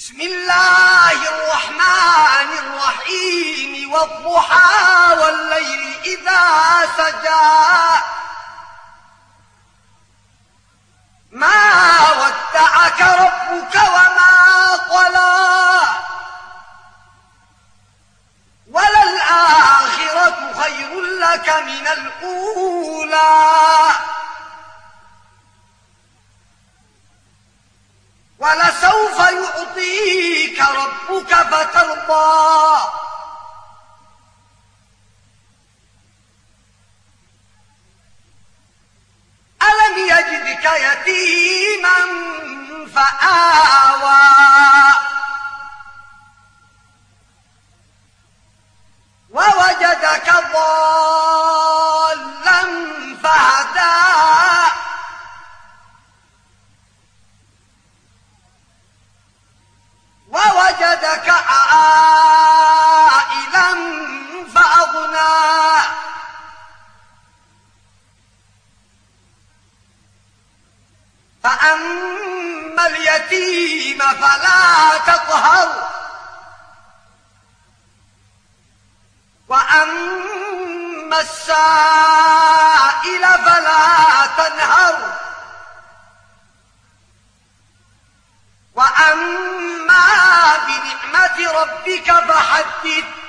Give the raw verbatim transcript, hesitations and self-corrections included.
بسم الله الرحمن الرحيم والضحى والليل إذا سجى ما ودعك ربك وما قلى وللآخرة خير لك من الأولى ولسوف يعطيك ربك فترضى ألم يجدك يتيما فآوى ووجدك ضالا فهدى ووجدك عائلا فأغنى فأما اليتيم فلا تقهر وأما السائل فلا تنهر وأما بنعمة ربك فحدث